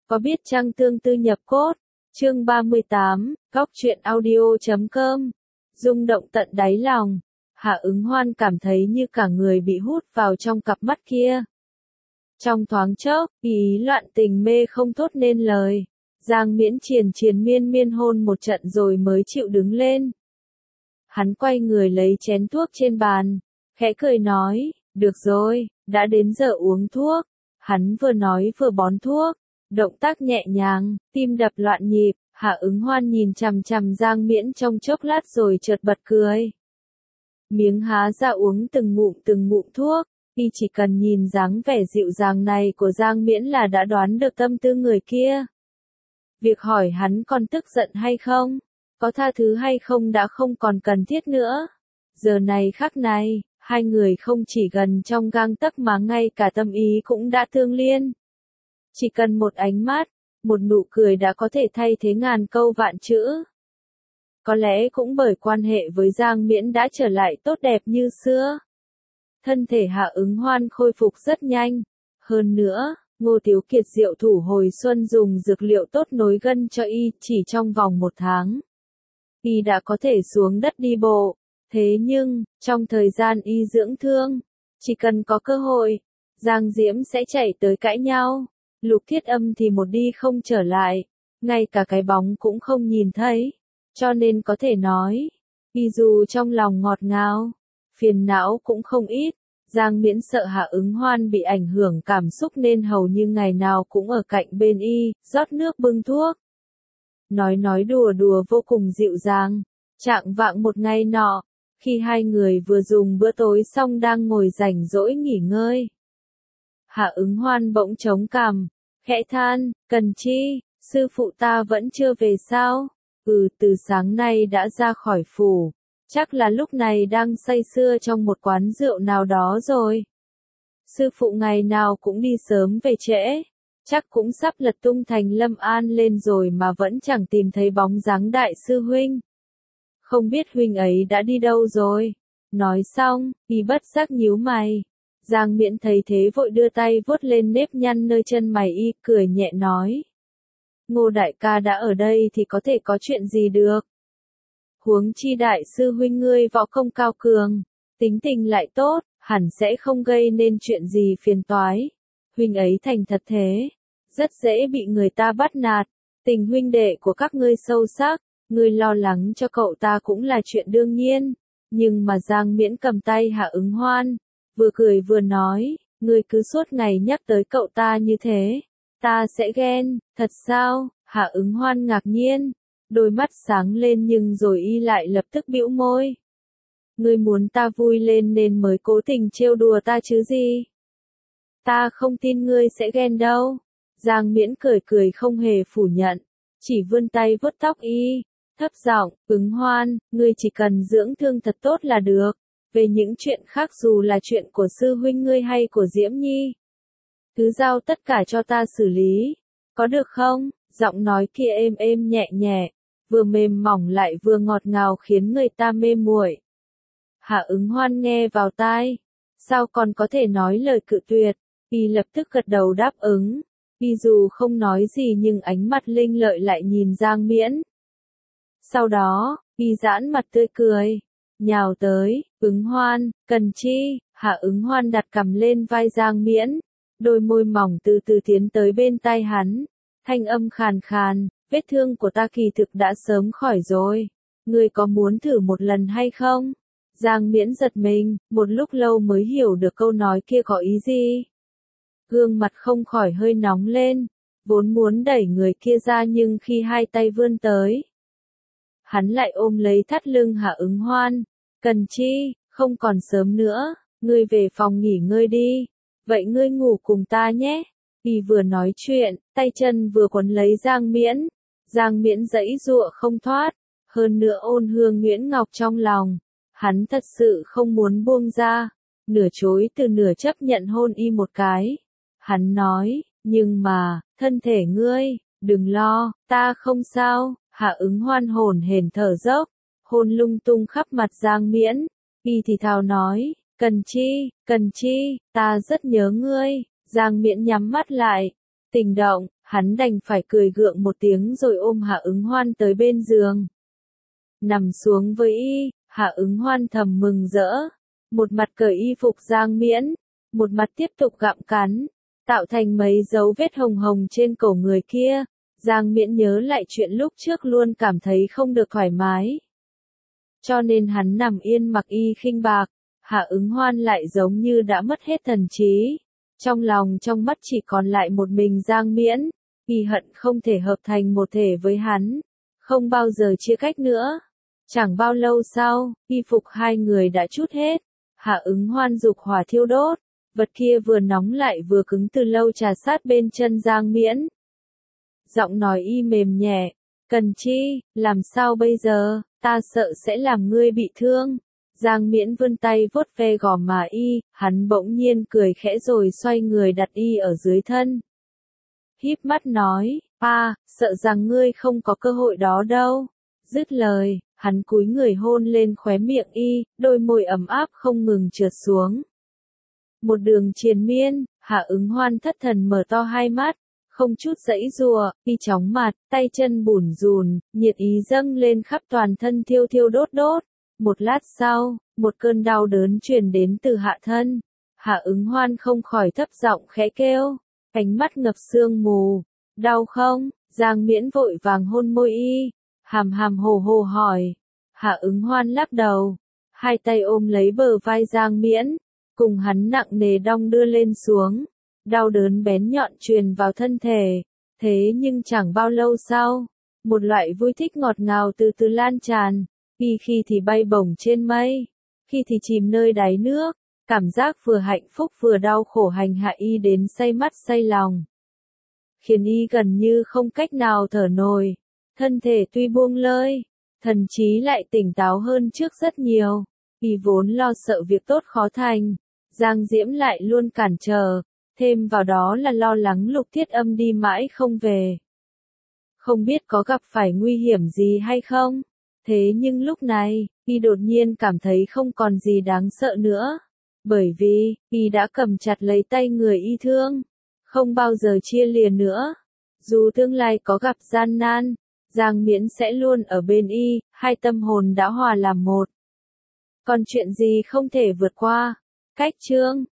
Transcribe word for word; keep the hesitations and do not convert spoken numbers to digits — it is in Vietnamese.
Có biết chăng tương tư nhập cốt, chương ba mươi tám, góc truyện audio chấm com, rung động tận đáy lòng, Hạ Ứng Hoan cảm thấy như cả người bị hút vào trong cặp mắt kia. Trong thoáng chốc, ý loạn tình mê không thốt nên lời, Giang Miễn triền triền miên miên hôn một trận rồi mới chịu đứng lên. Hắn quay người lấy chén thuốc trên bàn, khẽ cười nói, được rồi, đã đến giờ uống thuốc. Hắn vừa nói vừa bón thuốc, động tác nhẹ nhàng, tim đập loạn nhịp, Hạ Ứng Hoan nhìn chằm chằm Giang Miễn trong chốc lát rồi chợt bật cười. Miếng há ra uống từng ngụm từng ngụm thuốc, y chỉ cần nhìn dáng vẻ dịu dàng này của Giang Miễn là đã đoán được tâm tư người kia. Việc hỏi hắn còn tức giận hay không, có tha thứ hay không đã không còn cần thiết nữa. Giờ này khắc này, hai người không chỉ gần trong gang tấc mà ngay cả tâm ý cũng đã tương liên. Chỉ cần một ánh mắt, một nụ cười đã có thể thay thế ngàn câu vạn chữ. Có lẽ cũng bởi quan hệ với Giang Miễn đã trở lại tốt đẹp như xưa. Thân thể Hạ Ứng Hoan khôi phục rất nhanh. Hơn nữa, Ngô Tiếu Kiệt diệu thủ hồi xuân dùng dược liệu tốt nối gân cho y chỉ trong vòng một tháng. Y đã có thể xuống đất đi bộ. Thế nhưng, trong thời gian y dưỡng thương, chỉ cần có cơ hội, Giang Diễm sẽ chạy tới cãi nhau. Lục Thiết Âm thì một đi không trở lại, ngay cả cái bóng cũng không nhìn thấy. Cho nên có thể nói, y dù trong lòng ngọt ngào, phiền não cũng không ít. Giang Miễn sợ Hạ Ứng Hoan bị ảnh hưởng cảm xúc nên hầu như ngày nào cũng ở cạnh bên y, rót nước bưng thuốc. Nói nói đùa đùa vô cùng dịu dàng. Trạng vạng một ngày nọ, khi hai người vừa dùng bữa tối xong đang ngồi rảnh rỗi nghỉ ngơi, Hạ Ứng Hoan bỗng chống cằm, khẽ than, Cần Chi, sư phụ ta vẫn chưa về sao? Ừ, từ sáng nay đã ra khỏi phủ, chắc là lúc này đang say sưa trong một quán rượu nào đó rồi. Sư phụ ngày nào cũng đi sớm về trễ, chắc cũng sắp lật tung thành Lâm An lên rồi mà vẫn chẳng tìm thấy bóng dáng đại sư huynh. Không biết huynh ấy đã đi đâu rồi? Nói xong, y bất giác nhíu mày. Giang Miễn thấy thế vội đưa tay vuốt lên nếp nhăn nơi chân mày y, cười nhẹ nói. Ngô đại ca đã ở đây thì có thể có chuyện gì được? Huống chi đại sư huynh ngươi võ công cao cường, tính tình lại tốt, hẳn sẽ không gây nên chuyện gì phiền toái. Huynh ấy thành thật thế, rất dễ bị người ta bắt nạt. Tình huynh đệ của các ngươi sâu sắc, ngươi lo lắng cho cậu ta cũng là chuyện đương nhiên. Nhưng mà Giang Miễn cầm tay Hạ Ứng Hoan, vừa cười vừa nói, ngươi cứ suốt ngày nhắc tới cậu ta như thế, ta sẽ ghen. Thật sao? Hạ Ứng Hoan ngạc nhiên, đôi mắt sáng lên nhưng rồi y lại lập tức bĩu môi. Ngươi muốn ta vui lên nên mới cố tình trêu đùa ta chứ gì? Ta không tin ngươi sẽ ghen đâu. Giang Miễn cười cười không hề phủ nhận, chỉ vươn tay vuốt tóc y, thấp giọng, Ứng Hoan, ngươi chỉ cần dưỡng thương thật tốt là được. Về những chuyện khác dù là chuyện của sư huynh ngươi hay của Diễm Nhi, cứ giao tất cả cho ta xử lý, có được không? Giọng nói kia êm êm nhẹ nhẹ, vừa mềm mỏng lại vừa ngọt ngào khiến người ta mê muội. Hạ Ứng Hoan nghe vào tai, sao còn có thể nói lời cự tuyệt, y lập tức gật đầu đáp ứng. Y dù không nói gì nhưng ánh mắt linh lợi lại nhìn Giang Miễn. Sau đó, y giãn mặt tươi cười, nhào tới, Ứng Hoan, Cần Chi. Hạ Ứng Hoan đặt cằm lên vai Giang Miễn, đôi môi mỏng từ từ tiến tới bên tai hắn, thanh âm khàn khàn, vết thương của ta kỳ thực đã sớm khỏi rồi, ngươi có muốn thử một lần hay không? Giang Miễn giật mình, một lúc lâu mới hiểu được câu nói kia có ý gì. Gương mặt không khỏi hơi nóng lên, vốn muốn đẩy người kia ra nhưng khi hai tay vươn tới, hắn lại ôm lấy thắt lưng Hạ Ứng Hoan. Cần Chi, không còn sớm nữa, ngươi về phòng nghỉ ngơi đi, vậy ngươi ngủ cùng ta nhé. Y vừa nói chuyện, tay chân vừa quấn lấy Giang Miễn. Giang Miễn giãy giụa không thoát, hơn nữa ôn hương nhuyễn ngọc trong lòng, hắn thật sự không muốn buông ra, nửa chối từ nửa chấp nhận hôn y một cái. Hắn nói, nhưng mà, thân thể ngươi, đừng lo, ta không sao. Hạ Ứng Hoan hồn hển thở dốc, hôn lung tung khắp mặt Giang Miễn, y thì thào nói, Cần Chi, Cần Chi, ta rất nhớ ngươi. Giang Miễn nhắm mắt lại, tình động, hắn đành phải cười gượng một tiếng rồi ôm Hạ Ứng Hoan tới bên giường. Nằm xuống với y, Hạ Ứng Hoan thầm mừng rỡ, một mặt cởi y phục Giang Miễn, một mặt tiếp tục gặm cắn, tạo thành mấy dấu vết hồng hồng trên cổ người kia. Giang Miễn nhớ lại chuyện lúc trước luôn cảm thấy không được thoải mái. Cho nên hắn nằm yên mặc y khinh bạc, Hạ Ứng Hoan lại giống như đã mất hết thần trí. Trong lòng trong mắt chỉ còn lại một mình Giang Miễn, y hận không thể hợp thành một thể với hắn, không bao giờ chia cách nữa. Chẳng bao lâu sau, y phục hai người đã trút hết, Hạ Ứng Hoan dục hỏa thiêu đốt, vật kia vừa nóng lại vừa cứng từ lâu trà sát bên chân Giang Miễn. Giọng nói y mềm nhẹ, cần chi, làm sao bây giờ, ta sợ sẽ làm ngươi bị thương. Giang Miễn vươn tay vuốt ve gò má y, hắn bỗng nhiên cười khẽ rồi xoay người đặt y ở dưới thân. Híp mắt nói, a, sợ rằng ngươi không có cơ hội đó đâu. Dứt lời, hắn cúi người hôn lên khóe miệng y, đôi môi ấm áp không ngừng trượt xuống. Một đường triền miên, Hạ Ứng Hoan thất thần mở to hai mắt, không chút giãy giụa, y chóng mặt, tay chân bủn rủn, nhiệt ý dâng lên khắp toàn thân thiêu thiêu đốt đốt. Một lát sau, một cơn đau đớn truyền đến từ hạ thân. Hạ Ứng Hoan không khỏi thấp giọng khẽ kêu, ánh mắt ngập sương mù. Đau không? Giang Miễn vội vàng hôn môi y, hàm hàm hồ hồ hỏi. Hạ Ứng Hoan lắc đầu, hai tay ôm lấy bờ vai Giang Miễn, cùng hắn nặng nề đong đưa lên xuống. Đau đớn bén nhọn truyền vào thân thể. Thế nhưng chẳng bao lâu sau, một loại vui thích ngọt ngào từ từ lan tràn. Y khi thì bay bổng trên mây, khi thì chìm nơi đáy nước, cảm giác vừa hạnh phúc vừa đau khổ hành hạ y đến say mắt say lòng. Khiến y gần như không cách nào thở nổi, thân thể tuy buông lơi, thần trí lại tỉnh táo hơn trước rất nhiều. Y vốn lo sợ việc tốt khó thành, Giang Diễm lại luôn cản trở, thêm vào đó là lo lắng Lục Thiết Âm đi mãi không về. Không biết có gặp phải nguy hiểm gì hay không? Thế nhưng lúc này, y đột nhiên cảm thấy không còn gì đáng sợ nữa. Bởi vì, y đã cầm chặt lấy tay người y thương. Không bao giờ chia lìa nữa. Dù tương lai có gặp gian nan, Giang Miễn sẽ luôn ở bên y, hai tâm hồn đã hòa làm một. Còn chuyện gì không thể vượt qua? Cách chương